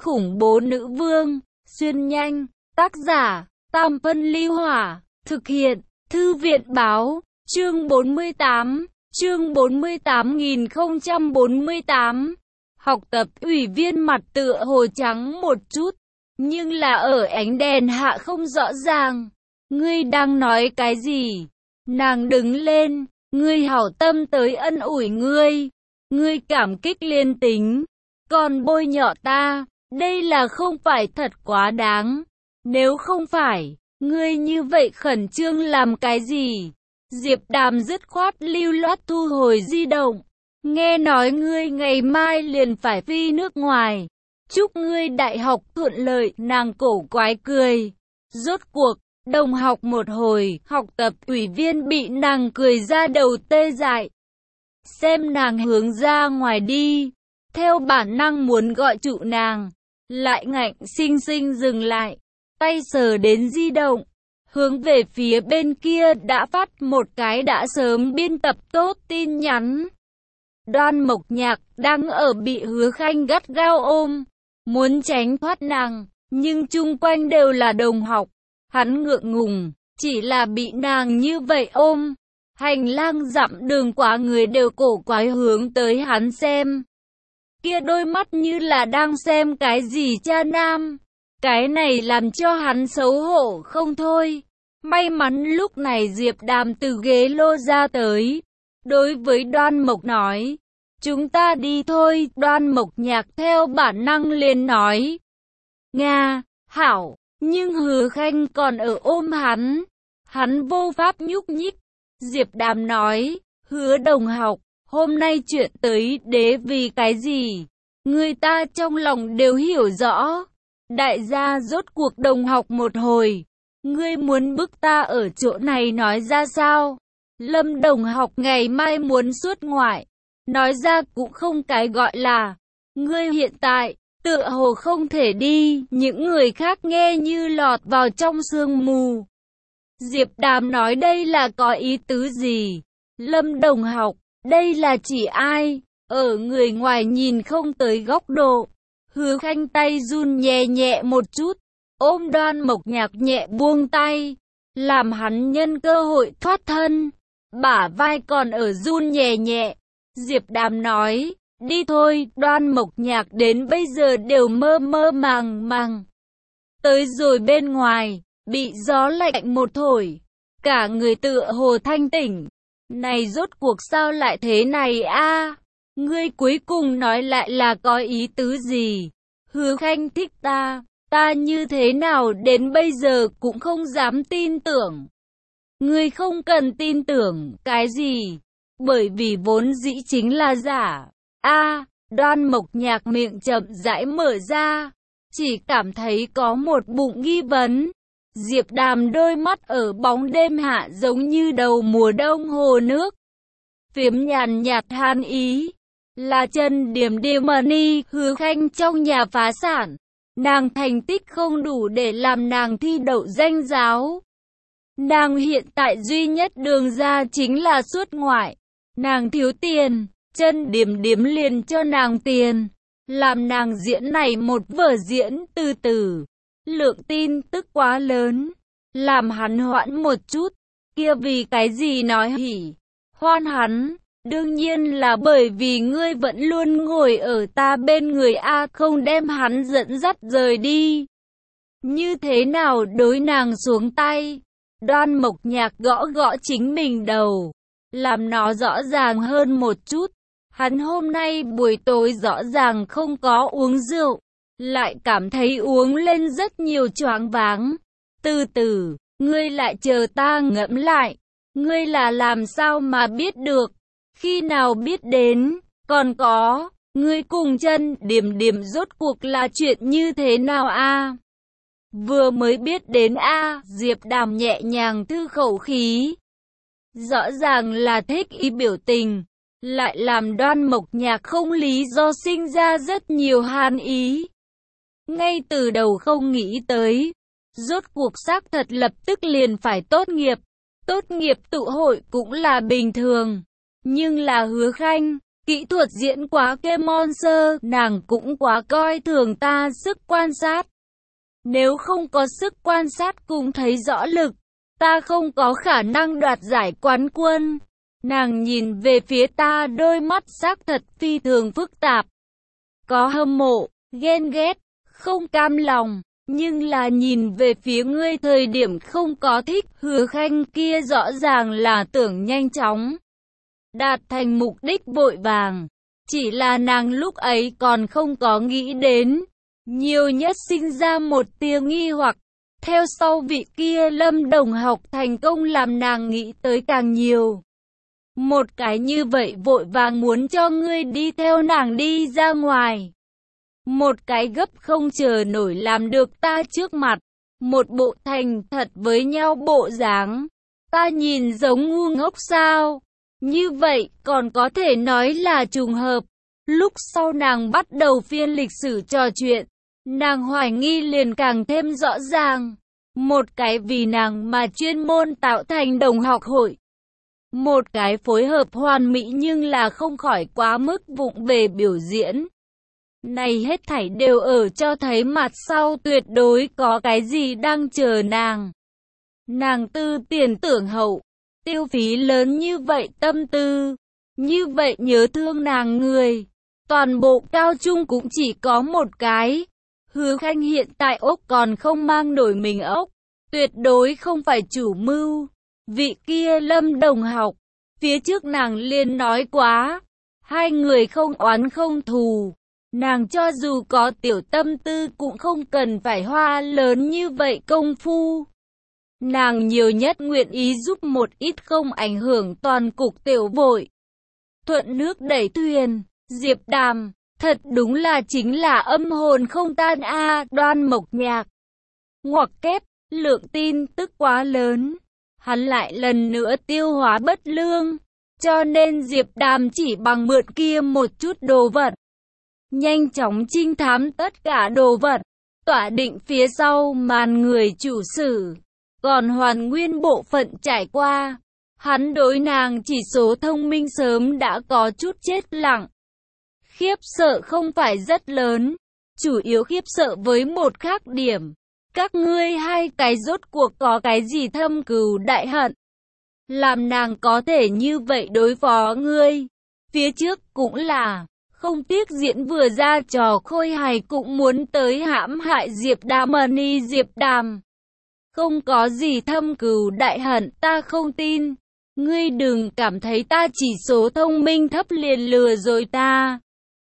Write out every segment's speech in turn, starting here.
khủng bố nữ vương, xuyên nhanh, tác giả, Tam Phân Ly Hỏa, thực hiện, Thư viện Báo, chương 48, chương 48.048. Học tập ủy viên mặt tựa hồ trắng một chút, nhưng là ở ánh đèn hạ không rõ ràng. Ngươi đang nói cái gì? Nàng đứng lên, ngươi hảo tâm tới ân ủi ngươi. Ngươi cảm kích liên tính, còn bôi nhọ ta, đây là không phải thật quá đáng. Nếu không phải, ngươi như vậy khẩn trương làm cái gì? Diệp Đàm dứt khoát lưu loát thu hồi di động. Nghe nói ngươi ngày mai liền phải phi nước ngoài. Chúc ngươi đại học thuận lợi, nàng cổ quái cười. Rốt cuộc, đồng học một hồi, học tập ủy viên bị nàng cười ra đầu tê dại. Xem nàng hướng ra ngoài đi, theo bản năng muốn gọi trụ nàng, lại ngạnh sinh sinh dừng lại, tay sờ đến di động, hướng về phía bên kia đã phát một cái đã sớm biên tập tốt tin nhắn. Đoan Mộc Nhạc đang ở bị Hứa Khanh gắt gao ôm, muốn tránh thoát nàng, nhưng chung quanh đều là đồng học, hắn ngượng ngùng, chỉ là bị nàng như vậy ôm. Hành lang dặm đường quá người đều cổ quái hướng tới hắn xem. Kia đôi mắt như là đang xem cái gì cha nam. Cái này làm cho hắn xấu hổ không thôi. May mắn lúc này Diệp Đàm từ ghế lô ra tới. Đối với Đoan Mộc nói, chúng ta đi thôi. Đoan Mộc Nhạc theo bản năng liền nói, Nga, hảo, nhưng Hứa Khanh còn ở ôm hắn. Hắn vô pháp nhúc nhích. Diệp Đàm nói, Hứa đồng học, hôm nay chuyện tới đế vì cái gì? Người ta trong lòng đều hiểu rõ. Đại gia rốt cuộc đồng học một hồi. Ngươi muốn bức ta ở chỗ này nói ra sao? Lâm đồng học ngày mai muốn xuất ngoại. Nói ra cũng không cái gọi là. Ngươi hiện tại, tựa hồ không thể đi. Những người khác nghe như lọt vào trong sương mù. Diệp Đàm nói đây là có ý tứ gì? Lâm đồng học, đây là chỉ ai? Ở người ngoài nhìn không tới góc độ. Hứa Khanh tay run nhẹ nhẹ một chút, ôm Đoan Mộc Nhạc nhẹ buông tay, làm hắn nhân cơ hội thoát thân. Bả vai còn ở run nhẹ nhẹ. Diệp Đàm nói, đi thôi. Đoan Mộc Nhạc đến bây giờ đều mơ mơ màng màng. Tới rồi bên ngoài, bị gió lạnh một thổi, cả người tựa hồ thanh tỉnh. Này rốt cuộc sao lại thế này a? Ngươi cuối cùng nói lại là có ý tứ gì? Hứa Khanh thích ta, ta như thế nào đến bây giờ cũng không dám tin tưởng. Ngươi không cần tin tưởng cái gì, bởi vì vốn dĩ chính là giả. Đoan Mộc Nhạc miệng chậm rãi mở ra, chỉ cảm thấy có một bụng nghi vấn. Diệp Đàm đôi mắt ở bóng đêm hạ giống như đầu mùa đông hồ nước. Phiếm nhàn nhạt han ý. Là Trần Điểm Điểm Money. Hứa Khanh trong nhà phá sản. Nàng thành tích không đủ để làm nàng thi đậu danh giáo. Nàng hiện tại duy nhất đường ra chính là xuất ngoại. Nàng thiếu tiền. Trần Điểm Điểm liền cho nàng tiền, làm nàng diễn này một vở diễn từ từ. Lượng tin tức quá lớn, làm hắn hoãn một chút. Kia vì cái gì nói hỉ hoan hắn? Đương nhiên là bởi vì ngươi vẫn luôn ngồi ở ta bên người không đem hắn dẫn dắt rời đi. Như thế nào đối nàng xuống tay? Đoan Mộc Nhạc gõ gõ chính mình đầu, làm nó rõ ràng hơn một chút. Hắn hôm nay buổi tối rõ ràng không có uống rượu, lại cảm thấy uống lên rất nhiều choáng váng. Từ từ, ngươi lại chờ ta ngẫm lại. Ngươi là làm sao mà biết được? Khi nào biết đến? Còn có, ngươi cùng Trần Điểm Điểm rốt cuộc là chuyện như thế nào a? Vừa mới biết đến a. Diệp Đàm nhẹ nhàng thư khẩu khí. Rõ ràng là thích ý biểu tình, lại làm Đoan Mộc Nhạc không lý do sinh ra rất nhiều han ý. Ngay từ đầu không nghĩ tới, rốt cuộc xác thật lập tức liền phải tốt nghiệp. Tốt nghiệp tụ hội cũng là bình thường, nhưng là Hứa Khanh, Kỹ thuật diễn quá kém monster, nàng cũng quá coi thường ta sức quan sát. Nếu không có sức quan sát cùng thấy rõ lực, ta không có khả năng đoạt giải quán quân. Nàng nhìn về phía ta, đôi mắt xác thật phi thường phức tạp. Có hâm mộ, ghen ghét, không cam lòng, nhưng là nhìn về phía ngươi thời điểm không có thích. Hứa Khanh kia rõ ràng là tưởng nhanh chóng đạt thành mục đích vội vàng. Chỉ là nàng lúc ấy còn không có nghĩ đến, nhiều nhất sinh ra một tia nghi hoặc. Theo sau vị kia Lâm đồng học thành công làm nàng nghĩ tới càng nhiều. Một cái như vậy vội vàng muốn cho ngươi đi theo nàng đi ra ngoài. Một cái gấp không chờ nổi làm được ta trước mặt. Một bộ thành thật với nhau bộ dáng. Ta nhìn giống ngu ngốc sao? Như vậy còn có thể nói là trùng hợp. Lúc sau nàng bắt đầu phiên lịch sử trò chuyện, nàng hoài nghi liền càng thêm rõ ràng. Một cái vì nàng mà chuyên môn tạo thành đồng học hội. Một cái phối hợp hoàn mỹ nhưng là không khỏi quá mức vụng về biểu diễn. Này hết thảy đều ở cho thấy mặt sau tuyệt đối có cái gì đang chờ nàng. Nàng tư tiền tưởng hậu, tiêu phí lớn như vậy tâm tư, như vậy nhớ thương nàng người. Toàn bộ cao trung cũng chỉ có một cái. Hứa Khanh hiện tại ốc còn không mang nổi mình ốc. Tuyệt đối không phải chủ mưu. Vị kia Lâm đồng học, phía trước nàng liền nói quá. Hai người không oán không thù. Nàng cho dù có tiểu tâm tư cũng không cần phải hoa lớn như vậy công phu. Nàng nhiều nhất nguyện ý giúp một ít không ảnh hưởng toàn cục tiểu vội. Thuận nước đẩy thuyền. Diệp Đàm, thật đúng là chính là âm hồn không tan a. Đoan Mộc Nhạc. Ngoặc kép, lượng tin tức quá lớn. Hắn lại lần nữa tiêu hóa bất lương. Cho nên Diệp Đàm chỉ bằng mượn kia một chút đồ vật. Nhanh chóng trinh thám tất cả đồ vật. Tỏa định phía sau màn người chủ sử. Còn hoàn nguyên bộ phận trải qua. Hắn đối nàng chỉ số thông minh sớm đã có chút chết lặng. Khiếp sợ không phải rất lớn, chủ yếu khiếp sợ với một khác điểm. Các ngươi hai cái rốt cuộc có cái gì thâm cừu đại hận? Làm nàng có thể như vậy đối phó ngươi. Phía trước cũng là, không tiếc diễn vừa ra trò khôi hài cũng muốn tới hãm hại Diệp Đàm. Diệp Đàm. Không có gì thâm cừu đại hận, ta không tin. Ngươi đừng cảm thấy ta chỉ số thông minh thấp liền lừa rồi ta.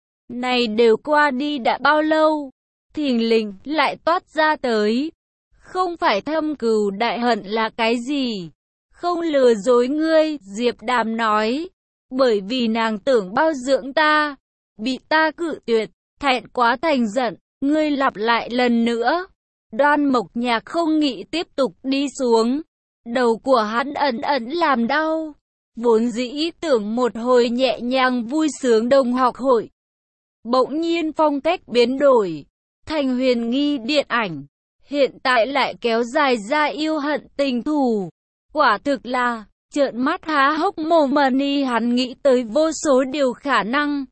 Này đều qua đi đã bao lâu, thình lình lại toát ra tới. Không phải thâm cừu đại hận là cái gì? Không lừa dối ngươi, Diệp Đàm nói. Bởi vì nàng tưởng bao dưỡng ta, bị ta cự tuyệt, thẹn quá thành giận. Ngươi lặp lại lần nữa. Đoan Mộc Nhạc không nghĩ tiếp tục đi xuống. Đầu của hắn ẩn ẩn làm đau. Vốn dĩ tưởng một hồi nhẹ nhàng vui sướng đồng học hội. Bỗng nhiên phong cách biến đổi, thành huyền nghi điện ảnh, hiện tại lại kéo dài ra yêu hận tình thù. Quả thực là, trợn mắt há hốc mồm. Hắn nghĩ tới vô số điều khả năng.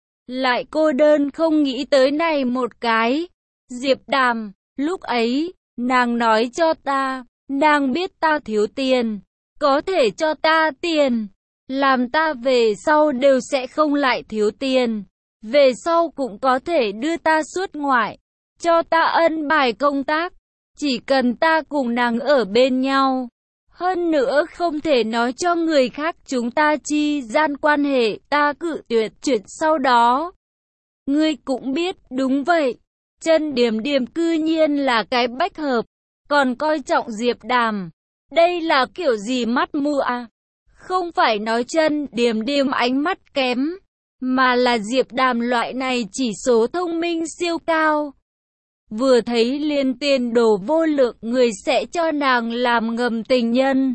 Lại cô đơn không nghĩ tới này một cái. Diệp Đàm, lúc ấy, nàng nói cho ta, nàng biết ta thiếu tiền, có thể cho ta tiền, làm ta về sau đều sẽ không lại thiếu tiền. Về sau cũng có thể đưa ta xuất ngoại, cho ta ân bài công tác, chỉ cần ta cùng nàng ở bên nhau. Hơn nữa không thể nói cho người khác chúng ta chi gian quan hệ, ta cự tuyệt. Chuyện sau đó, ngươi cũng biết, đúng vậy, Chân Điềm Điềm cư nhiên là cái bách hợp, còn coi trọng Diệp Đàm. Đây là kiểu gì mắt mù à? Không phải nói Chân Điềm Điềm ánh mắt kém, mà là Diệp Đàm loại này chỉ số thông minh siêu cao. Vừa thấy liền tiền đồ vô lượng, người sẽ cho nàng làm ngầm tình nhân.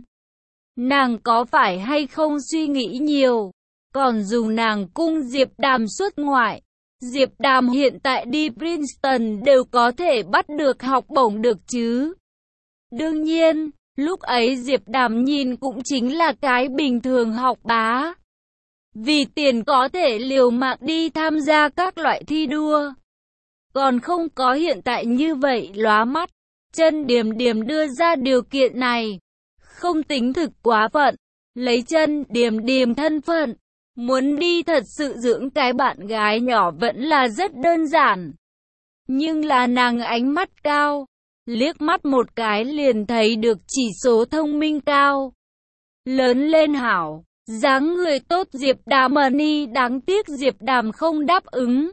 Nàng có phải hay không suy nghĩ nhiều, còn dùng nàng cung Diệp Đàm xuất ngoại. Diệp Đàm hiện tại đi Princeton đều có thể bắt được học bổng được chứ. Đương nhiên, lúc ấy Diệp Đàm nhìn cũng chính là cái bình thường học bá. Vì tiền có thể liều mạng đi tham gia các loại thi đua. Còn không có hiện tại như vậy lóa mắt. Chân Điềm Điềm đưa ra điều kiện này. Không tính thực quá phận. Lấy Chân Điềm Điềm thân phận. Muốn đi thật sự dưỡng cái bạn gái nhỏ vẫn là rất đơn giản. Nhưng là nàng ánh mắt cao. Liếc mắt một cái liền thấy được chỉ số thông minh cao. Lớn lên hảo. Dáng người tốt Diệp Đàm Ni đáng tiếc Diệp Đàm không đáp ứng.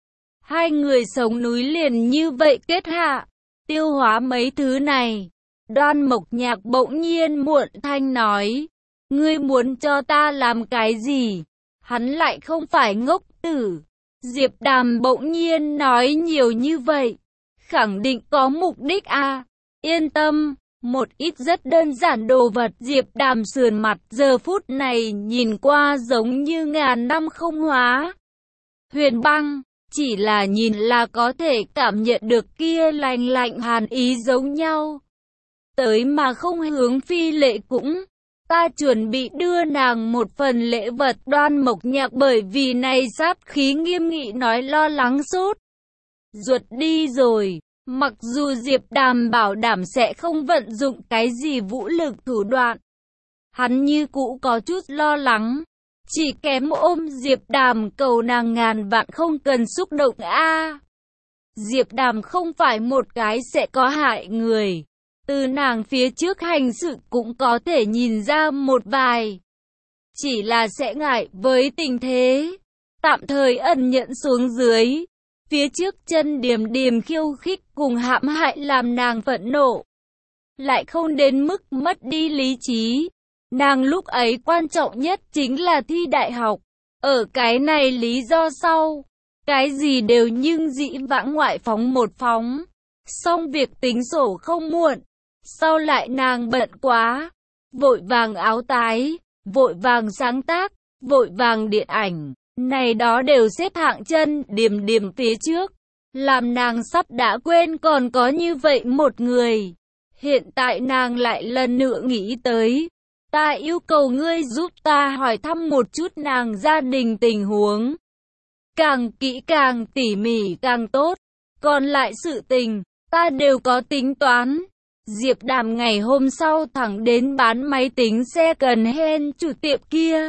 Hai người sống núi liền như vậy kết hạ. Tiêu hóa mấy thứ này. Đoan Mộc Nhạc bỗng nhiên muộn thanh nói. Ngươi muốn cho ta làm cái gì? Hắn lại không phải ngốc tử. Diệp Đàm bỗng nhiên nói nhiều như vậy. Khẳng định có mục đích à. Yên tâm. Một ít rất đơn giản đồ vật. Diệp Đàm sườn mặt giờ phút này nhìn qua giống như ngàn năm không hóa. Huyền băng. Chỉ là nhìn là có thể cảm nhận được kia lạnh lạnh hàn ý giống nhau. Tới mà không hướng Phi Lệ cũng. Ta chuẩn bị đưa nàng một phần lễ vật. Đoan Mộc Nhạc bởi vì này sát khí nghiêm nghị nói lo lắng sốt ruột đi rồi. Mặc dù Diệp Đàm bảo đảm sẽ không vận dụng cái gì vũ lực thủ đoạn. Hắn như cũ có chút lo lắng. Chỉ kém ôm Diệp Đàm cầu nàng ngàn vạn không cần xúc động a. Diệp Đàm không phải một cái sẽ có hại người. Từ nàng phía trước hành sự cũng có thể nhìn ra một vài. Chỉ là sẽ ngại với tình thế. Tạm thời ẩn nhẫn xuống dưới. Phía trước Chân Điềm Điềm khiêu khích cùng hãm hại làm nàng phẫn nộ. Lại không đến mức mất đi lý trí. Nàng lúc ấy quan trọng nhất chính là thi đại học. Ở cái này lý do sau. Cái gì đều nhưng dĩ vãng ngoại phóng một phóng. Xong việc tính sổ không muộn. Sau lại nàng bận quá. Vội vàng áo tái. Vội vàng sáng tác. Vội vàng điện ảnh. Này đó đều xếp hạng Chân Điềm Điềm phía trước. Làm nàng sắp đã quên còn có như vậy một người. Hiện tại nàng lại lần nữa nghĩ tới. Ta yêu cầu ngươi giúp ta hỏi thăm một chút nàng gia đình tình huống. Càng kỹ càng tỉ mỉ càng tốt. Còn lại sự tình, ta đều có tính toán. Diệp Đàm ngày hôm sau thẳng đến bán máy tính xe cần hen chủ tiệm kia.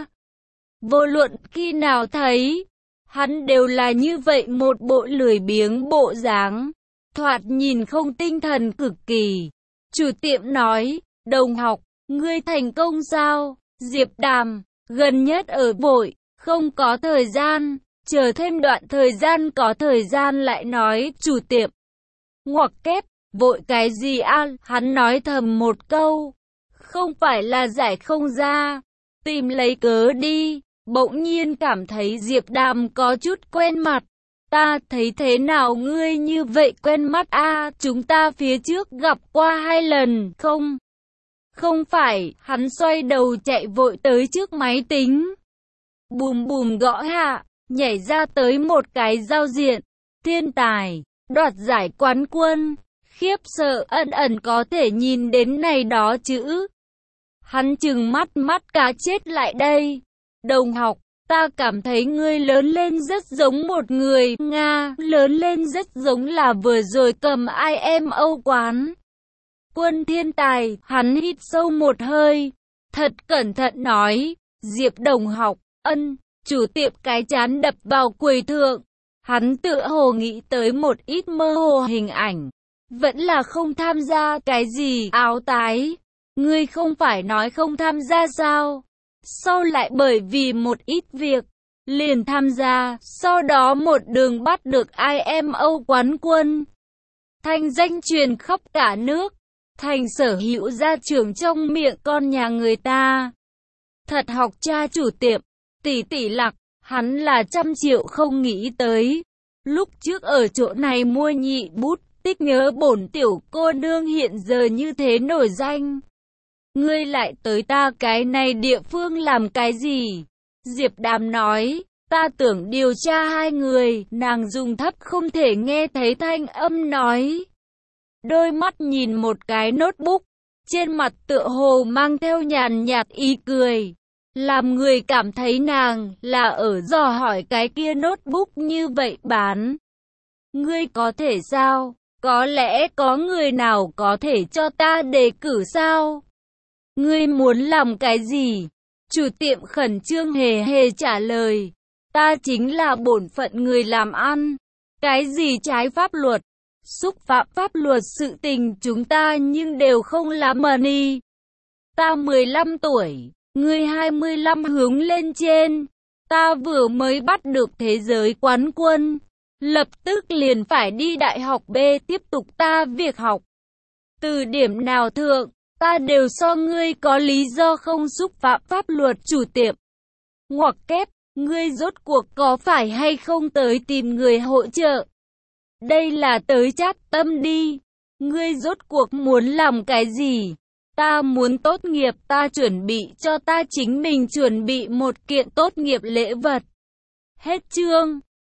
Vô luận khi nào thấy, hắn đều là như vậy một bộ lười biếng bộ dáng. Thoạt nhìn không tinh thần cực kỳ. Chủ tiệm nói, đồng học, ngươi thành công sao? Diệp Đàm, gần nhất ở vội, không có thời gian, chờ thêm đoạn thời gian có thời gian lại nói. Chủ tiệm ngoặc kép, vội cái gì a? Hắn nói thầm một câu, không phải là giải không ra, tìm lấy cớ đi. Bỗng nhiên cảm thấy Diệp Đàm có chút quen mặt. Ta thấy thế nào ngươi như vậy quen mắt a? Chúng ta phía trước gặp qua 2 lần không? Không phải. Hắn xoay đầu chạy vội tới trước máy tính. Bùm bùm gõ hạ, nhảy ra tới một cái giao diện. Thiên tài, đoạt giải quán quân. Khiếp sợ ẩn ẩn có thể nhìn đến này đó chữ. Hắn trừng mắt cá chết lại đây. Đồng học, ta cảm thấy ngươi lớn lên rất giống một người Nga, lớn lên rất giống là vừa rồi cầm IMO quán quân thiên tài. Hắn hít sâu một hơi, thật cẩn thận nói, Diệp đồng học, chủ tiệm cái chán đập vào quầy thượng. Hắn tựa hồ nghĩ tới một ít mơ hồ hình ảnh, vẫn là không tham gia cái gì áo tái. Ngươi không phải nói không tham gia sao? Sau lại bởi vì một ít việc, liền tham gia, sau đó một đường bắt được IMO quán quân. Thanh danh truyền khắp cả nước, thành sở hữu gia trưởng trong miệng con nhà người ta. Thật học cha chủ tiệm, tỷ tỷ Lạc, hắn là 100 triệu không nghĩ tới. Lúc trước ở chỗ này mua nhị bút, tích nhớ bổn tiểu cô nương hiện giờ như thế nổi danh. Ngươi lại tới ta cái này địa phương làm cái gì? Diệp Đàm nói, ta tưởng điều tra 2 người. Nàng dùng thấp không thể nghe thấy thanh âm nói. Đôi mắt nhìn một cái notebook, trên mặt tựa hồ mang theo nhàn nhạt ý cười. Làm người cảm thấy nàng là ở dò hỏi cái kia notebook như vậy bán. Ngươi có thể sao? Có lẽ có người nào có thể cho ta đề cử sao? Ngươi muốn làm cái gì? Chủ tiệm khẩn trương hề hề trả lời. Ta chính là bổn phận người làm ăn. Cái gì trái pháp luật, xúc phạm pháp luật sự tình chúng ta nhưng đều không làm money. Ta 15 tuổi, ngươi 25 hướng lên trên. Ta vừa mới bắt được thế giới quán quân. Lập tức liền phải đi đại học B tiếp tục ta việc học. Từ điểm nào thượng, ta đều so ngươi có lý do không xúc phạm pháp luật chủ tiệm. Ngoặc kép, ngươi rốt cuộc có phải hay không tới tìm người hỗ trợ? Đây là tới chát tâm đi. Ngươi rốt cuộc muốn làm cái gì? Ta muốn tốt nghiệp, ta chuẩn bị cho ta chính mình chuẩn bị một kiện tốt nghiệp lễ vật. Hết chương.